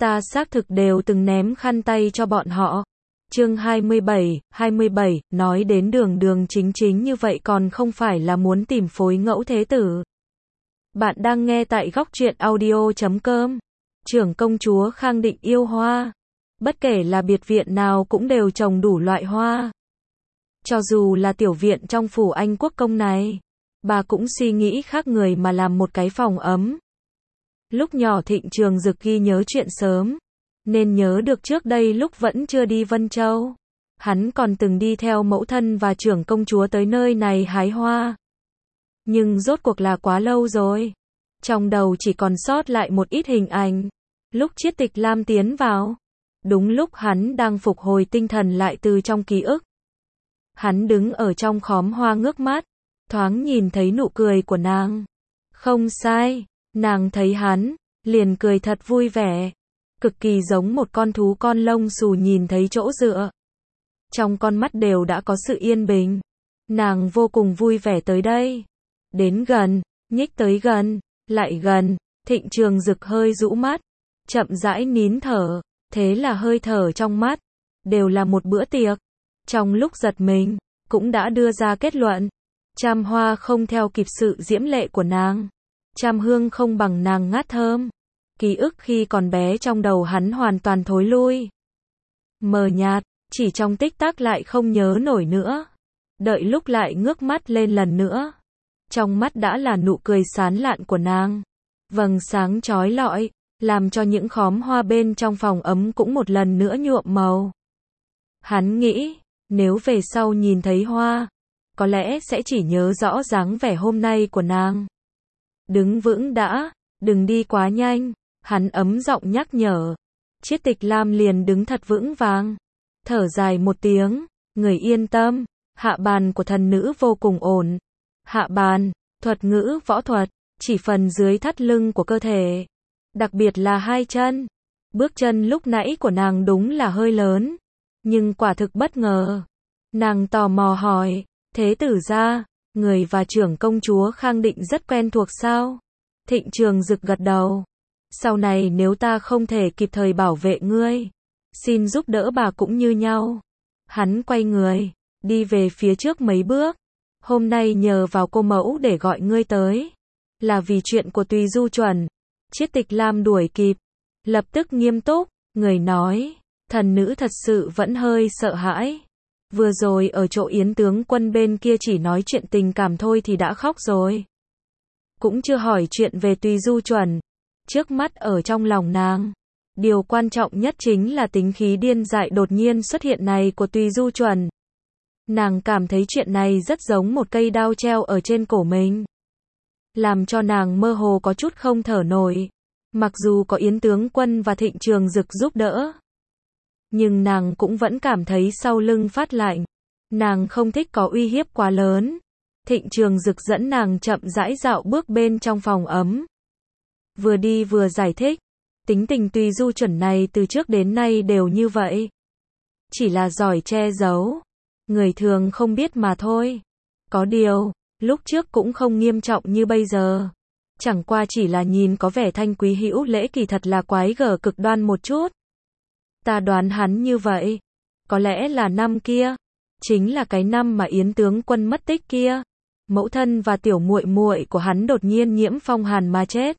Ta xác thực đều từng ném khăn tay cho bọn họ. Chương 27, nói đến đường đường chính chính như vậy còn không phải là muốn tìm phối ngẫu thế tử. Bạn đang nghe tại góc truyện audio.com. Trưởng công chúa Khang Định yêu hoa. Bất kể là biệt viện nào cũng đều trồng đủ loại hoa. Cho dù là tiểu viện trong phủ Anh quốc công này, bà cũng suy nghĩ khác người mà làm một cái phòng ấm. Lúc nhỏ Thịnh Trường Dực ghi nhớ chuyện sớm, nên nhớ được trước đây lúc vẫn chưa đi Vân Châu, hắn còn từng đi theo mẫu thân và trưởng công chúa tới nơi này hái hoa. Nhưng rốt cuộc là quá lâu rồi, trong đầu chỉ còn sót lại một ít hình ảnh. Lúc Chiết Tịch Lam tiến vào, đúng lúc hắn đang phục hồi tinh thần lại từ trong ký ức. Hắn đứng ở trong khóm hoa ngước mắt, thoáng nhìn thấy nụ cười của nàng. Không sai, nàng thấy hắn, liền cười thật vui vẻ, cực kỳ giống một con thú con lông xù nhìn thấy chỗ dựa. Trong con mắt đều đã có sự yên bình. Nàng vô cùng vui vẻ tới đây. Đến gần, nhích tới gần, lại gần, Thịnh Trường Dực hơi rũ mắt, chậm rãi nín thở, thế là hơi thở trong mắt, đều là một bữa tiệc. Trong lúc giật mình, cũng đã đưa ra kết luận, trăm hoa không theo kịp sự diễm lệ của nàng, trăm hương không bằng nàng ngát thơm. Ký ức khi còn bé trong đầu hắn hoàn toàn thối lui. Mờ nhạt, chỉ trong tích tắc lại không nhớ nổi nữa. Đợi lúc lại ngước mắt lên lần nữa, trong mắt đã là nụ cười sán lạn của nàng. Vầng sáng chói lọi, làm cho những khóm hoa bên trong phòng ấm cũng một lần nữa nhuộm màu. Hắn nghĩ, nếu về sau nhìn thấy hoa, có lẽ sẽ chỉ nhớ rõ dáng vẻ hôm nay của nàng. Đứng vững đã, đừng đi quá nhanh, hắn ấm giọng nhắc nhở. Chiết Tịch Lam liền đứng thật vững vàng, thở dài một tiếng, người yên tâm, hạ bàn của thần nữ vô cùng ổn. Hạ bàn, thuật ngữ võ thuật, chỉ phần dưới thắt lưng của cơ thể, đặc biệt là hai chân. Bước chân lúc nãy của nàng đúng là hơi lớn, nhưng quả thực bất ngờ. Nàng tò mò hỏi, thế tử gia, người và trưởng công chúa Khang Định rất quen thuộc sao? Thịnh Trường Dực gật đầu. Sau này nếu ta không thể kịp thời bảo vệ ngươi, xin giúp đỡ bà cũng như nhau. Hắn quay người, đi về phía trước mấy bước. Hôm nay nhờ vào cô mẫu để gọi ngươi tới, là vì chuyện của Tùy Du Chuẩn. Chiết Tịch Lam đuổi kịp, lập tức nghiêm túc, người nói, thần nữ thật sự vẫn hơi sợ hãi. Vừa rồi ở chỗ Yến tướng quân bên kia chỉ nói chuyện tình cảm thôi thì đã khóc rồi. Cũng chưa hỏi chuyện về Tùy Du Chuẩn. Trước mắt ở trong lòng nàng, điều quan trọng nhất chính là tính khí điên dại đột nhiên xuất hiện này của Tùy Du Chuẩn. Nàng cảm thấy chuyện này rất giống một cây đao treo ở trên cổ mình, làm cho nàng mơ hồ có chút không thở nổi. Mặc dù có Yến tướng quân và Thịnh Trường Dực giúp đỡ, nhưng nàng cũng vẫn cảm thấy sau lưng phát lạnh. Nàng không thích có uy hiếp quá lớn. Thịnh Trường Dực dẫn nàng chậm rãi dạo bước bên trong phòng ấm, vừa đi vừa giải thích, tính tình Tùy Du Chuẩn này từ trước đến nay đều như vậy, chỉ là giỏi che giấu, người thường không biết mà thôi. Có điều, lúc trước cũng không nghiêm trọng như bây giờ, chẳng qua chỉ là nhìn có vẻ thanh quý hữu lễ, kỳ thật là quái gở cực đoan một chút. Ta đoán hắn như vậy, có lẽ là năm kia, chính là cái năm mà Yến tướng quân mất tích kia, mẫu thân và tiểu muội muội của hắn đột nhiên nhiễm phong hàn mà chết.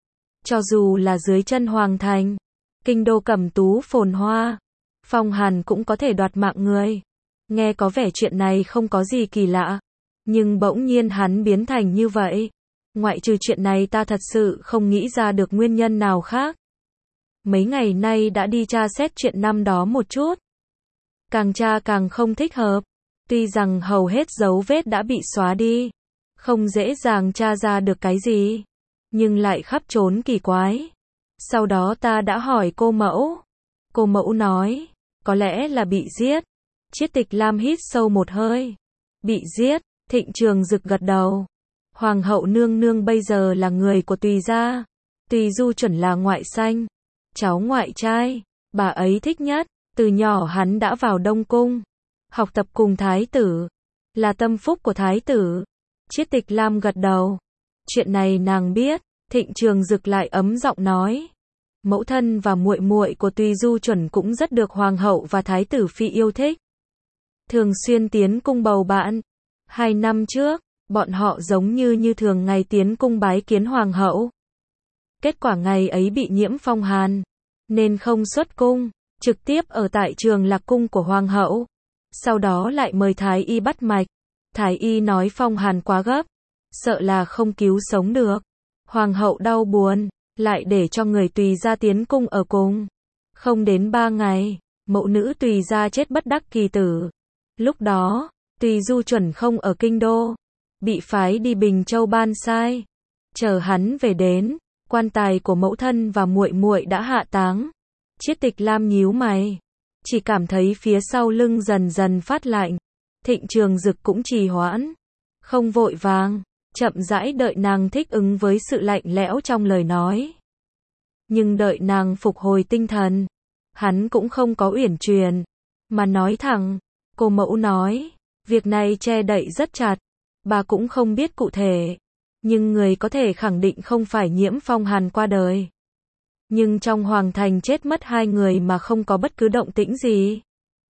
Cho dù là dưới chân hoàng thành, kinh đô cẩm tú phồn hoa, phong hàn cũng có thể đoạt mạng người. Nghe có vẻ chuyện này không có gì kỳ lạ, nhưng bỗng nhiên hắn biến thành như vậy. Ngoại trừ chuyện này ta thật sự không nghĩ ra được nguyên nhân nào khác. Mấy ngày nay đã đi tra xét chuyện năm đó một chút. Càng tra càng không thích hợp. Tuy rằng hầu hết dấu vết đã bị xóa đi, không dễ dàng tra ra được cái gì, nhưng lại khắp trốn kỳ quái. Sau đó ta đã hỏi cô mẫu. Cô mẫu nói, có lẽ là bị giết. Chiết Tịch Lam hít sâu một hơi. Bị giết, Thịnh Trường Dực gật đầu. Hoàng hậu nương nương bây giờ là người của Tùy gia. Tùy Du Chuẩn là ngoại sanh, cháu ngoại trai, bà ấy thích nhất. Từ nhỏ hắn đã vào Đông Cung, học tập cùng thái tử, là tâm phúc của thái tử. Chiết Tịch Lam gật đầu. Chuyện này nàng biết. Thịnh Trường Dực lại ấm giọng nói, Mẫu thân và muội muội của Tùy Du Chuẩn cũng rất được hoàng hậu và thái tử phi yêu thích. Thường xuyên tiến cung bầu bạn. 2 năm trước, bọn họ giống như thường ngày tiến cung bái kiến hoàng hậu. Kết quả ngày ấy bị nhiễm phong hàn, nên không xuất cung, trực tiếp ở tại Trường Lạc cung của hoàng hậu. Sau đó lại mời thái y bắt mạch. Thái y nói phong hàn quá gấp, sợ là không cứu sống được. Hoàng hậu đau buồn, lại để cho người Tùy gia tiến cung ở cùng. Không đến 3 ngày, mẫu nữ Tùy gia chết bất đắc kỳ tử. Lúc đó, Tùy Du Chuẩn không ở kinh đô, bị phái đi Bình Châu ban sai. Chờ hắn về đến, quan tài của mẫu thân và muội muội đã hạ táng. Chiết Tịch Lam nhíu mày, chỉ cảm thấy phía sau lưng dần dần phát lạnh. Thịnh Trường Dực cũng trì hoãn, không vội vàng, chậm rãi đợi nàng thích ứng với sự lạnh lẽo trong lời nói. Nhưng đợi nàng phục hồi tinh thần, hắn cũng không có uyển chuyển, mà nói thẳng. Cô mẫu nói, việc này che đậy rất chặt, bà cũng không biết cụ thể, nhưng người có thể khẳng định không phải nhiễm phong hàn qua đời. Nhưng trong hoàng thành chết mất 2 người mà không có bất cứ động tĩnh gì.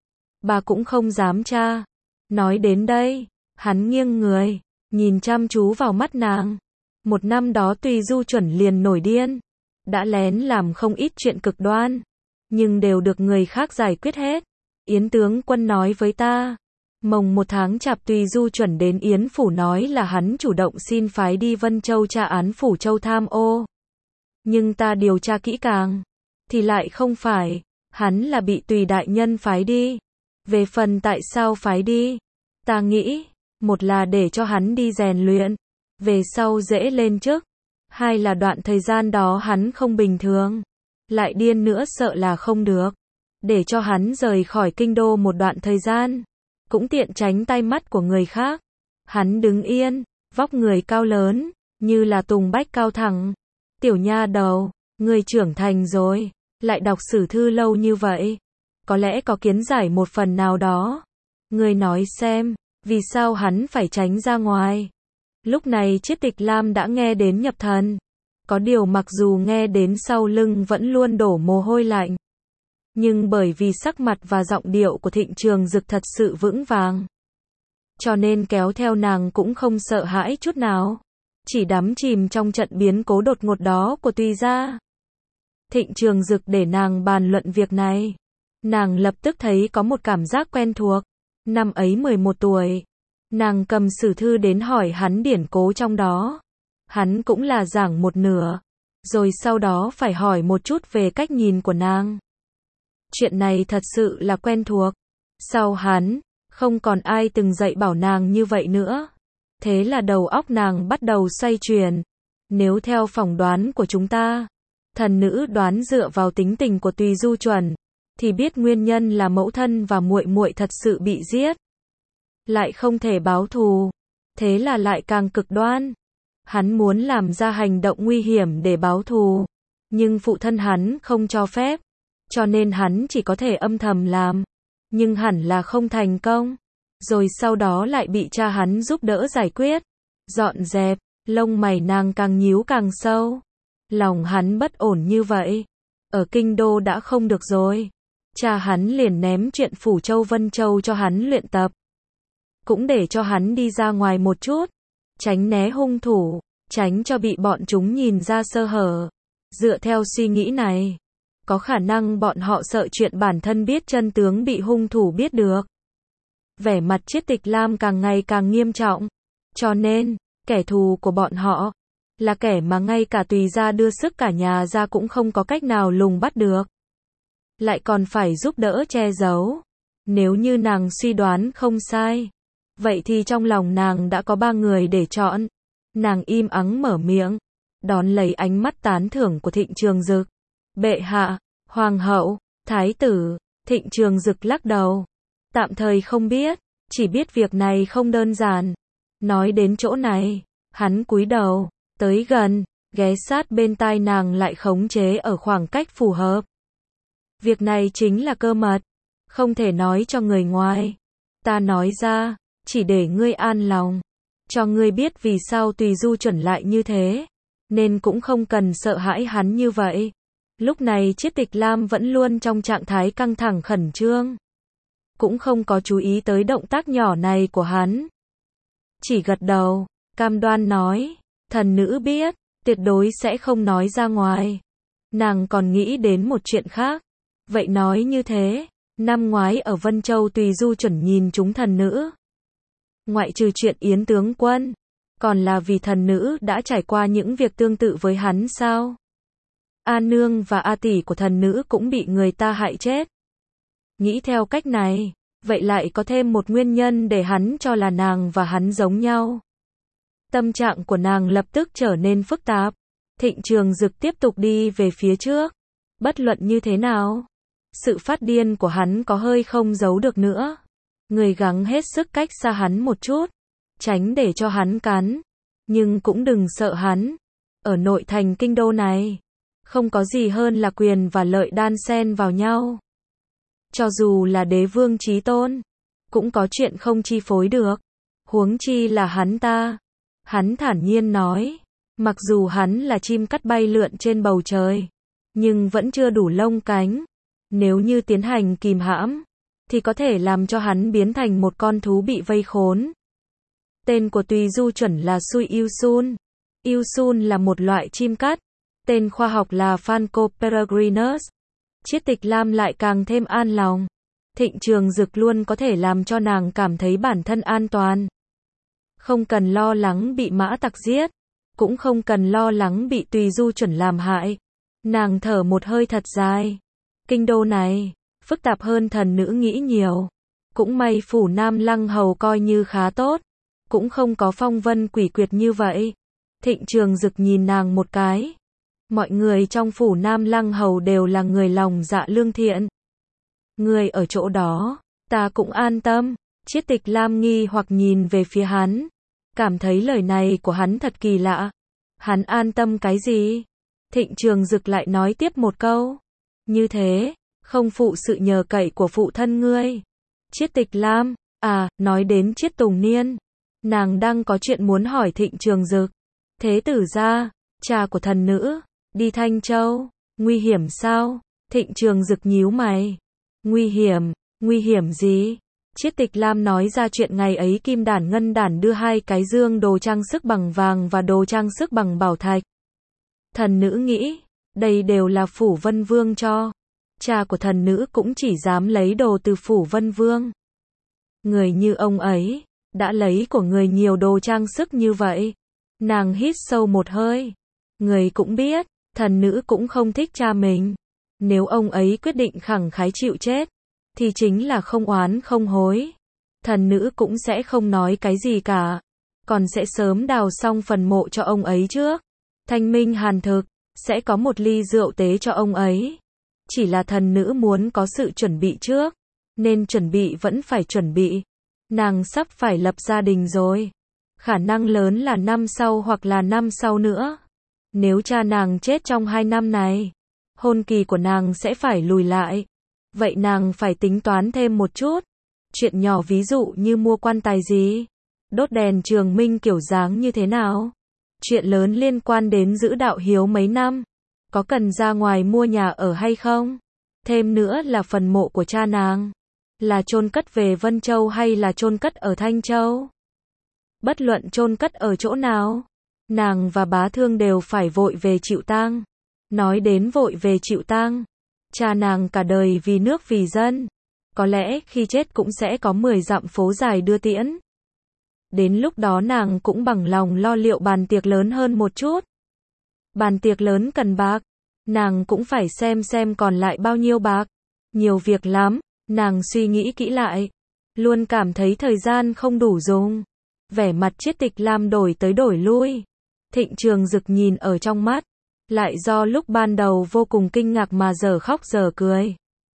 Bà cũng không dám tra. Nói đến đây, hắn nghiêng người, nhìn chăm chú vào mắt nàng. Một năm đó Tùy Du Chuẩn liền nổi điên, đã lén làm không ít chuyện cực đoan, nhưng đều được người khác giải quyết hết. Yến tướng quân nói với ta, mồng 1 tháng Chạp Tùy Du Chuẩn đến Yến phủ nói là hắn chủ động xin phái đi Vân Châu tra án Phủ Châu tham ô. Nhưng ta điều tra kỹ càng, thì lại không phải, hắn là bị Tùy đại nhân phái đi. Về phần tại sao phái đi, ta nghĩ, một là để cho hắn đi rèn luyện, về sau dễ lên chức, 2 là đoạn thời gian đó hắn không bình thường, lại điên nữa sợ là không được, để cho hắn rời khỏi kinh đô một đoạn thời gian, cũng tiện tránh tai mắt của người khác. Hắn đứng yên, vóc người cao lớn, như là tùng bách cao thẳng. Tiểu nha đầu, ngươi trưởng thành rồi, lại đọc sử thư lâu như vậy, có lẽ có kiến giải một phần nào đó. Ngươi nói xem, vì sao hắn phải tránh ra ngoài? Lúc này Chiết Tịch Lam đã nghe đến nhập thần. Có điều mặc dù nghe đến sau lưng vẫn luôn đổ mồ hôi lạnh, nhưng bởi vì sắc mặt và giọng điệu của Thịnh Trường Dực thật sự vững vàng, cho nên kéo theo nàng cũng không sợ hãi chút nào, chỉ đắm chìm trong trận biến cố đột ngột đó của Tùy gia. Thịnh Trường Dực để nàng bàn luận việc này, nàng lập tức thấy có một cảm giác quen thuộc. Năm ấy 11 tuổi, nàng cầm sử thư đến hỏi hắn điển cố trong đó. Hắn cũng là giảng một nửa, rồi sau đó phải hỏi một chút về cách nhìn của nàng. Chuyện này thật sự là quen thuộc. Sau hắn, không còn ai từng dạy bảo nàng như vậy nữa. Thế là đầu óc nàng bắt đầu xoay chuyển. Nếu theo phỏng đoán của chúng ta, thần nữ đoán dựa vào tính tình của Tùy Du Chuẩn, thì biết nguyên nhân là mẫu thân và muội muội thật sự bị giết, lại không thể báo thù, thế là lại càng cực đoan. Hắn muốn làm ra hành động nguy hiểm để báo thù, nhưng phụ thân hắn không cho phép, cho nên hắn chỉ có thể âm thầm làm, nhưng hẳn là không thành công. Rồi sau đó lại bị cha hắn giúp đỡ giải quyết, dọn dẹp. Lông mày nàng càng nhíu càng sâu. Lòng hắn bất ổn như vậy, ở kinh đô đã không được rồi. Cha hắn liền ném chuyện Phủ Châu Vân Châu cho hắn luyện tập, cũng để cho hắn đi ra ngoài một chút, tránh né hung thủ, tránh cho bị bọn chúng nhìn ra sơ hở. Dựa theo suy nghĩ này, có khả năng bọn họ sợ chuyện bản thân biết chân tướng bị hung thủ biết được. Vẻ mặt Chiết Tịch Lam càng ngày càng nghiêm trọng, cho nên, kẻ thù của bọn họ, là kẻ mà ngay cả Tùy gia đưa sức cả nhà ra cũng không có cách nào lùng bắt được. Lại còn phải giúp đỡ che giấu. Nếu như nàng suy đoán không sai, vậy thì trong lòng nàng đã có 3 người để chọn. Nàng im ắng mở miệng, đón lấy ánh mắt tán thưởng của Thịnh Trường Dực. Bệ hạ, hoàng hậu, thái tử. Thịnh Trường Dực lắc đầu, tạm thời không biết, chỉ biết việc này không đơn giản. Nói đến chỗ này, hắn cúi đầu, tới gần, ghé sát bên tai nàng lại khống chế ở khoảng cách phù hợp. Việc này chính là cơ mật, không thể nói cho người ngoài. Ta nói ra, chỉ để ngươi an lòng, cho ngươi biết vì sao Tùy Du Chuẩn lại như thế, nên cũng không cần sợ hãi hắn như vậy. Lúc này Chiết Tịch Lam vẫn luôn trong trạng thái căng thẳng khẩn trương. Cũng không có chú ý tới động tác nhỏ này của hắn. Chỉ gật đầu, cam đoan nói, thần nữ biết, tuyệt đối sẽ không nói ra ngoài. Nàng còn nghĩ đến một chuyện khác. Vậy nói như thế, năm ngoái ở Vân Châu Tùy Du chuẩn nhìn chúng thần nữ. Ngoại trừ chuyện Yến tướng quân, còn là vì thần nữ đã trải qua những việc tương tự với hắn sao? A nương và A tỷ của thần nữ cũng bị người ta hại chết. Nghĩ theo cách này, vậy lại có thêm một nguyên nhân để hắn cho là nàng và hắn giống nhau. Tâm trạng của nàng lập tức trở nên phức tạp. Thịnh Trường Dực tiếp tục đi về phía trước. Bất luận như thế nào, sự phát điên của hắn có hơi không giấu được nữa. Người gắng hết sức cách xa hắn một chút, tránh để cho hắn cắn. Nhưng cũng đừng sợ hắn. Ở nội thành kinh đô này, không có gì hơn là quyền và lợi đan xen vào nhau. Cho dù là đế vương chí tôn, cũng có chuyện không chi phối được. Huống chi là hắn ta. Hắn thản nhiên nói, mặc dù hắn là chim cắt bay lượn trên bầu trời, nhưng vẫn chưa đủ lông cánh. Nếu như tiến hành kìm hãm, thì có thể làm cho hắn biến thành một con thú bị vây khốn. Tên của Tùy Du chuẩn là Sui Ilsun. Ilsun là một loại chim cắt. Tên khoa học là Falco peregrinus. Chiết Tịch Lam lại càng thêm an lòng. Thịnh Trường Dực luôn có thể làm cho nàng cảm thấy bản thân an toàn. Không cần lo lắng bị mã tặc giết, cũng không cần lo lắng bị Tùy Du chuẩn làm hại. Nàng thở một hơi thật dài. Kinh đô này, phức tạp hơn thần nữ nghĩ nhiều. Cũng may phủ Nam Lăng Hầu coi như khá tốt, cũng không có phong vân quỷ quyệt như vậy. Thịnh Trường Dực nhìn nàng một cái. Mọi người trong phủ Nam Lăng Hầu đều là người lòng dạ lương thiện. Người ở chỗ đó, ta cũng an tâm. Chiết Tịch Lam nghi hoặc nhìn về phía hắn. Cảm thấy lời này của hắn thật kỳ lạ. Hắn an tâm cái gì? Thịnh Trường Dực lại nói tiếp một câu. Như thế, không phụ sự nhờ cậy của phụ thân ngươi. Chiết Tịch Lam, nói đến Chiết Tùng Niên. Nàng đang có chuyện muốn hỏi Thịnh Trường Dực. Thế tử gia, cha của thần nữ, đi Thanh Châu, nguy hiểm sao? Thịnh Trường Dực nhíu mày. Nguy hiểm gì? Chiết Tịch Lam nói ra chuyện ngày ấy Kim Đản Ngân Đản đưa 2 cái dương đồ trang sức bằng vàng và đồ trang sức bằng bảo thạch. Thần nữ nghĩ, đây đều là Phủ Vân Vương cho. Cha của thần nữ cũng chỉ dám lấy đồ từ Phủ Vân Vương. Người như ông ấy, đã lấy của người nhiều đồ trang sức như vậy. Nàng hít sâu một hơi. Người cũng biết, thần nữ cũng không thích cha mình. Nếu ông ấy quyết định khẳng khái chịu chết, thì chính là không oán không hối. Thần nữ cũng sẽ không nói cái gì cả. Còn sẽ sớm đào xong phần mộ cho ông ấy trước. Thanh minh hàn thực, sẽ có một ly rượu tế cho ông ấy. Chỉ là thần nữ muốn có sự chuẩn bị trước. Nên chuẩn bị vẫn phải chuẩn bị. Nàng sắp phải lập gia đình rồi. Khả năng lớn là năm sau hoặc là năm sau nữa. Nếu cha nàng chết trong 2 năm này, hôn kỳ của nàng sẽ phải lùi lại. Vậy nàng phải tính toán thêm một chút. Chuyện nhỏ ví dụ như mua quan tài gì, đốt đèn trường minh kiểu dáng như thế nào. Chuyện lớn liên quan đến giữ đạo hiếu mấy năm. Có cần ra ngoài mua nhà ở hay không? Thêm nữa là phần mộ của cha nàng. Là chôn cất về Vân Châu hay là chôn cất ở Thanh Châu? Bất luận chôn cất ở chỗ nào, nàng và bá thương đều phải vội về chịu tang. Nói đến vội về chịu tang, cha nàng cả đời vì nước vì dân. Có lẽ khi chết cũng sẽ có 10 dặm phố dài đưa tiễn. Đến lúc đó nàng cũng bằng lòng lo liệu bàn tiệc lớn hơn một chút. Bàn tiệc lớn cần bạc, nàng cũng phải xem còn lại bao nhiêu bạc. Nhiều việc lắm, nàng suy nghĩ kỹ lại. Luôn cảm thấy thời gian không đủ dùng. Vẻ mặt Chiết Tịch Lam đổi tới đổi lui. Thịnh Trường Dực nhìn ở trong mắt. Lại do lúc ban đầu vô cùng kinh ngạc mà giờ khóc giờ cười.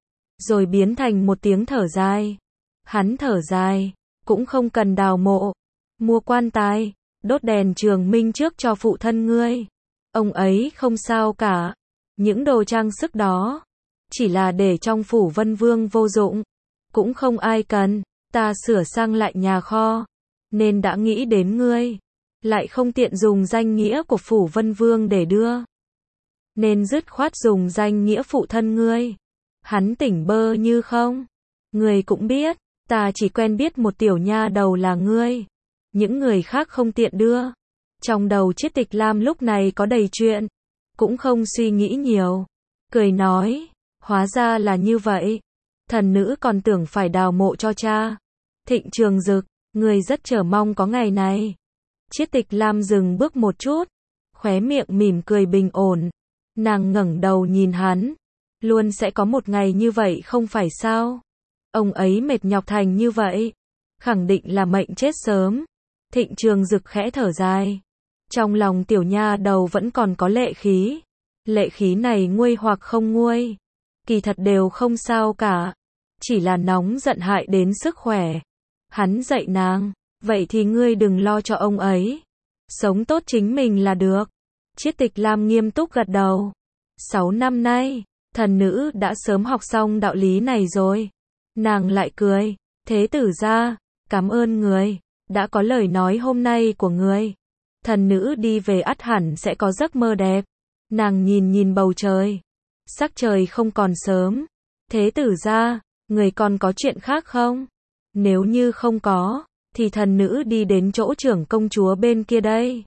Rồi biến thành một tiếng thở dài. Hắn thở dài, cũng không cần đào mộ, mua quan tài, đốt đèn trường minh trước cho phụ thân ngươi. Ông ấy không sao cả. Những đồ trang sức đó, chỉ là để trong Phủ Vân Vương vô dụng. Cũng không ai cần, ta sửa sang lại nhà kho. Nên đã nghĩ đến ngươi. Lại không tiện dùng danh nghĩa của Phủ Vân Vương để đưa. nên dứt khoát dùng danh nghĩa phụ thân ngươi. Hắn tỉnh bơ như không. Ngươi cũng biết, ta chỉ quen biết một tiểu nha đầu là ngươi. Những người khác không tiện đưa. Trong đầu Chiết Tịch Lam lúc này có đầy chuyện. Cũng không suy nghĩ nhiều. Cười nói, hóa ra là như vậy. Thần nữ còn tưởng phải đào mộ cho cha. Thịnh Trường Dực, người rất chờ mong có ngày này. Chiết Tịch Lam dừng bước một chút, khóe miệng mỉm cười bình ổn. Nàng ngẩng đầu nhìn hắn. Luôn sẽ có một ngày như vậy không phải sao? Ông ấy mệt nhọc thành như vậy. Khẳng định là mệnh chết sớm. Thịnh Trường Dực khẽ thở dài. Trong lòng tiểu nha đầu vẫn còn có lệ khí. Lệ khí này nguôi hoặc không nguôi. Kỳ thật đều không sao cả. Chỉ là nóng giận hại đến sức khỏe. Hắn dạy nàng. Vậy thì ngươi đừng lo cho ông ấy. Sống tốt chính mình là được. Chiết Tịch Lam nghiêm túc gật đầu. 6 năm nay, thần nữ đã sớm học xong đạo lý này rồi. Nàng lại cười. Thế tử gia, cảm ơn người. Đã có lời nói hôm nay của người. Thần nữ đi về ắt hẳn sẽ có giấc mơ đẹp. Nàng nhìn nhìn bầu trời. Sắc trời không còn sớm. Thế tử gia, người còn có chuyện khác không? Nếu như không có, thì thần nữ đi đến chỗ trưởng công chúa bên kia đây.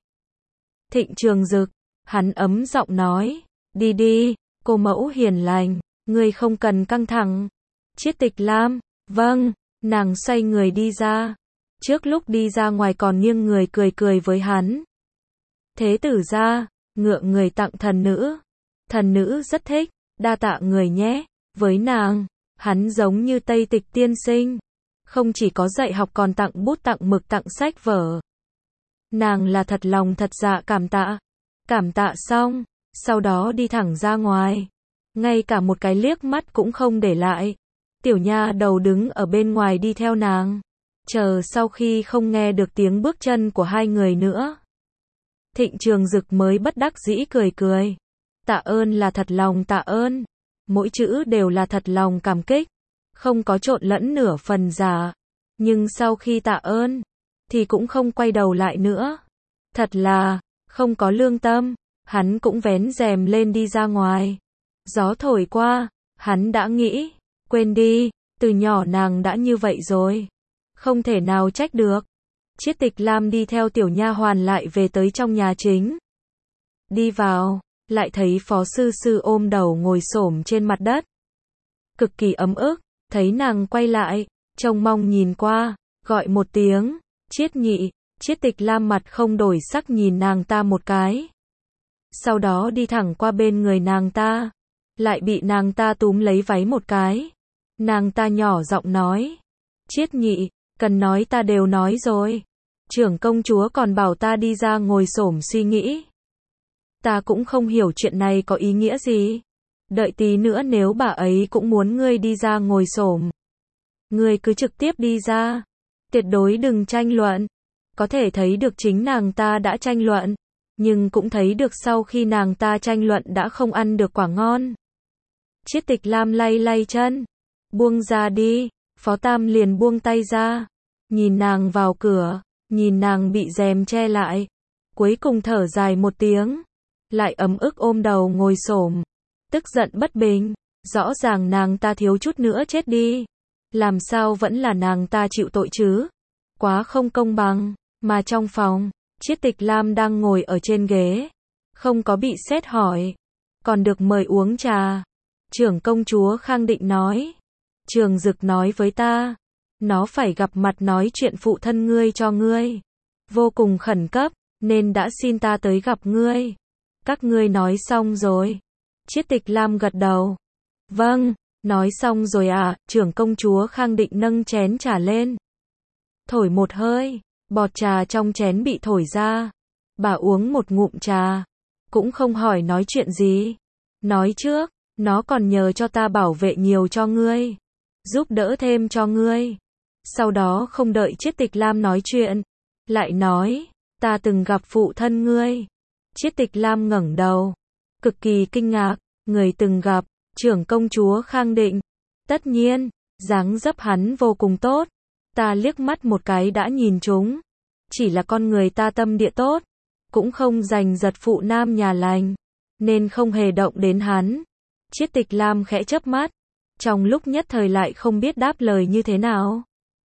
Thịnh Trường Dực, hắn ấm giọng nói. Đi đi, cô mẫu hiền lành, người không cần căng thẳng. Chiết Tịch Lam, vâng, nàng xoay người đi ra. Trước lúc đi ra ngoài còn nghiêng người cười cười với hắn. Thế tử gia, ngượng người tặng thần nữ. Thần nữ rất thích, đa tạ người nhé. Với nàng, hắn giống như Tây Tịch tiên sinh. Không chỉ có dạy học còn tặng bút tặng mực tặng sách vở. Nàng là thật lòng thật dạ cảm tạ. Cảm tạ xong, sau đó đi thẳng ra ngoài. Ngay cả một cái liếc mắt cũng không để lại. Tiểu nha đầu đứng ở bên ngoài đi theo nàng. Chờ sau khi không nghe được tiếng bước chân của hai người nữa. Thịnh Trường Dực mới bất đắc dĩ cười cười. Tạ ơn là thật lòng tạ ơn. Mỗi chữ đều là thật lòng cảm kích. Không có trộn lẫn nửa phần giả. Nhưng sau khi tạ ơn, thì cũng không quay đầu lại nữa. Thật là, không có lương tâm. Hắn cũng vén rèm lên đi ra ngoài. Gió thổi qua, hắn đã nghĩ, quên đi, từ nhỏ nàng đã như vậy rồi. Không thể nào trách được. Chiết Tịch Lam đi theo tiểu nha hoàn lại về tới trong nhà chính. Đi vào, lại thấy phó sư sư ôm đầu ngồi xổm trên mặt đất. Cực kỳ ấm ức, thấy nàng quay lại, trông mong nhìn qua, gọi một tiếng, Chiết nhị. Chiết Tịch Lam mặt không đổi sắc nhìn nàng ta một cái. Sau đó đi thẳng qua bên người nàng ta. Lại bị nàng ta túm lấy váy một cái. Nàng ta nhỏ giọng nói. Chiết nhị, cần nói ta đều nói rồi. Trưởng công chúa còn bảo ta đi ra ngồi xổm suy nghĩ. Ta cũng không hiểu chuyện này có ý nghĩa gì. Đợi tí nữa nếu bà ấy cũng muốn ngươi đi ra ngồi xổm, ngươi cứ trực tiếp đi ra. Tuyệt đối đừng tranh luận. Có thể thấy được chính nàng ta đã tranh luận. Nhưng cũng thấy được sau khi nàng ta tranh luận đã không ăn được quả ngon. Chiết Tịch Lam lay lay chân. Buông ra đi. Phó Tam liền buông tay ra. Nhìn nàng vào cửa. Nhìn nàng bị rèm che lại. Cuối cùng thở dài một tiếng. Lại ấm ức ôm đầu ngồi xổm. Tức giận bất bình. Rõ ràng nàng ta thiếu chút nữa chết đi. Làm sao vẫn là nàng ta chịu tội chứ? Quá không công bằng. Mà trong phòng, Chiết Tịch Lam đang ngồi ở trên ghế. Không có bị xét hỏi. Còn được mời uống trà. Trưởng công chúa Khang Định nói. Trường Dực nói với ta. Nó phải gặp mặt nói chuyện phụ thân ngươi cho ngươi. Vô cùng khẩn cấp, nên đã xin ta tới gặp ngươi. Các ngươi nói xong rồi. Chiết Tịch Lam gật đầu. Vâng, nói xong rồi à. Trưởng công chúa Khang Định nâng chén trà lên. Thổi một hơi. Bọt trà trong chén bị thổi ra. Bà uống một ngụm trà. Cũng không hỏi nói chuyện gì. Nói trước, nó còn nhờ cho ta bảo vệ nhiều cho ngươi. Giúp đỡ thêm cho ngươi. Sau đó không đợi Chiết Tịch Lam nói chuyện. Lại nói, ta từng gặp phụ thân ngươi. Chiết Tịch Lam ngẩng đầu. Cực kỳ kinh ngạc, người từng gặp, trưởng công chúa Khang Định. Tất nhiên, dáng dấp hắn vô cùng tốt. Ta liếc mắt một cái đã nhìn chúng. Chỉ là con người ta tâm địa tốt. Cũng không giành giật phụ nam nhà lành. nên không hề động đến hắn. Chiết Tịch Lam khẽ chớp mắt, trong lúc nhất thời lại không biết đáp lời như thế nào.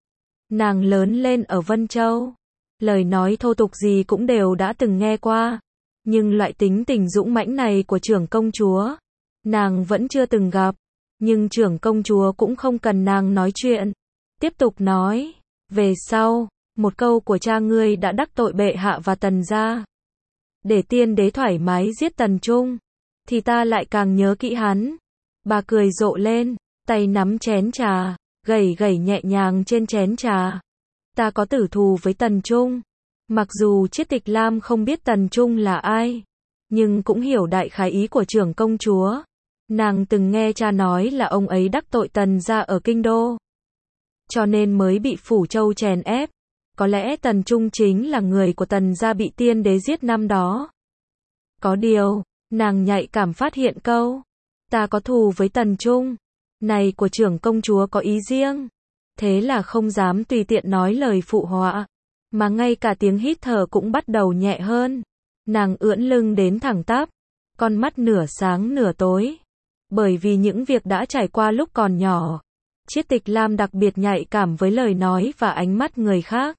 Nàng lớn lên ở Vân Châu, lời nói thô tục gì cũng đều đã từng nghe qua, nhưng loại tính tình dũng mãnh này của trưởng công chúa, nàng vẫn chưa từng gặp. Nhưng trưởng công chúa cũng không cần nàng nói chuyện, tiếp tục nói, về sau, một câu của cha ngươi đã đắc tội bệ hạ và Tần gia, để tiên đế thoải mái giết Tần Trung, thì ta lại càng nhớ kỹ hắn. Bà cười rộ lên, tay nắm chén trà, gẩy gẩy nhẹ nhàng trên chén trà. Ta có tử thù với Tần Trung. Mặc dù Chiết Tịch Lam không biết Tần Trung là ai, nhưng cũng hiểu đại khái ý của trưởng công chúa. Nàng từng nghe cha nói là ông ấy đắc tội Tần gia ở kinh đô, cho nên mới bị Phủ Châu chèn ép. Có lẽ Tần Trung chính là người của Tần gia bị tiên đế giết năm đó. Có điều, nàng nhạy cảm phát hiện câu, ta có thù với Tần Trung, này của trưởng công chúa có ý riêng. Thế là không dám tùy tiện nói lời phụ họa, mà ngay cả tiếng hít thở cũng bắt đầu nhẹ hơn. Nàng ưỡn lưng đến thẳng tắp, con mắt nửa sáng nửa tối. Bởi vì những việc đã trải qua lúc còn nhỏ, Chiết Tịch Lam đặc biệt nhạy cảm với lời nói và ánh mắt người khác.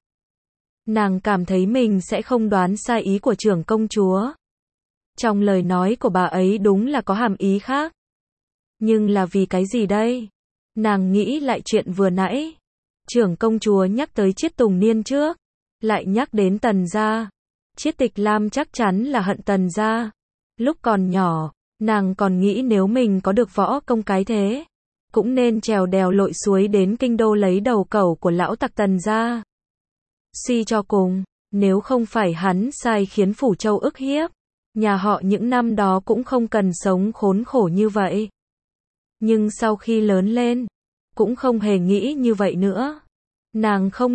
Nàng cảm thấy mình sẽ không đoán sai ý của trưởng công chúa. Trong lời nói của bà ấy đúng là có hàm ý khác. Nhưng là vì cái gì đây? Nàng nghĩ lại chuyện vừa nãy. Trưởng công chúa nhắc tới Chiết Tùng Niên trước, lại nhắc đến Tần gia. Chiết Tịch Lam chắc chắn là hận Tần gia. Lúc còn nhỏ, nàng còn nghĩ nếu mình có được võ công cái thế, cũng nên trèo đèo lội suối đến kinh đô lấy đầu cẩu của lão tặc Tần gia. Suy cho cùng, nếu không phải hắn sai khiến Phủ Châu ức hiếp, nhà họ những năm đó cũng không cần sống khốn khổ như vậy. Nhưng sau khi lớn lên, cũng không hề nghĩ như vậy nữa. Nàng không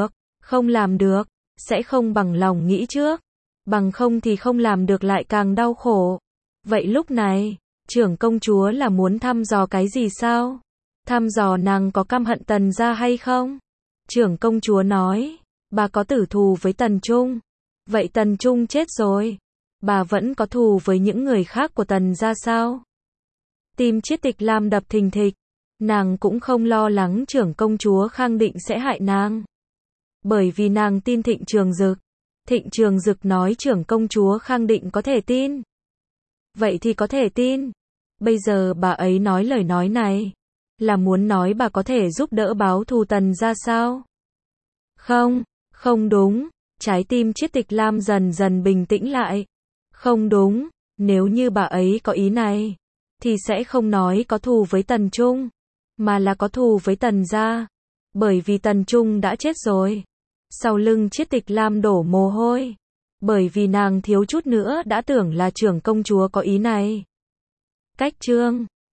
làm được, sẽ không bằng lòng nghĩ trước, bằng không thì không làm được lại càng đau khổ. Vậy lúc này, trưởng công chúa là muốn thăm dò cái gì sao? Thăm dò nàng có căm hận Tần gia hay không? Trưởng công chúa nói, bà có tử thù với Tần Trung. Vậy Tần Trung chết rồi, bà vẫn có thù với những người khác của Tần gia sao? Tim Chiết Tịch Lam đập thình thịch, nàng cũng không lo lắng trưởng công chúa Khang Định sẽ hại nàng. Bởi vì nàng tin Thịnh Trường Dực. Thịnh Trường Dực nói trưởng công chúa Khang Định có thể tin. Vậy thì có thể tin. Bây giờ bà ấy nói lời nói này, là muốn nói bà có thể giúp đỡ báo thù Tần gia sao? Không đúng. Trái tim Chiết Tịch Lam dần dần bình tĩnh lại. Không đúng, nếu như bà ấy có ý này, thì sẽ không nói có thù với Tần Trung, mà là có thù với Tần gia. Bởi vì Tần Trung đã chết rồi. Sau lưng Chiết Tịch Lam đổ mồ hôi. Bởi vì nàng thiếu chút nữa đã tưởng là trưởng công chúa có ý này. Cách chương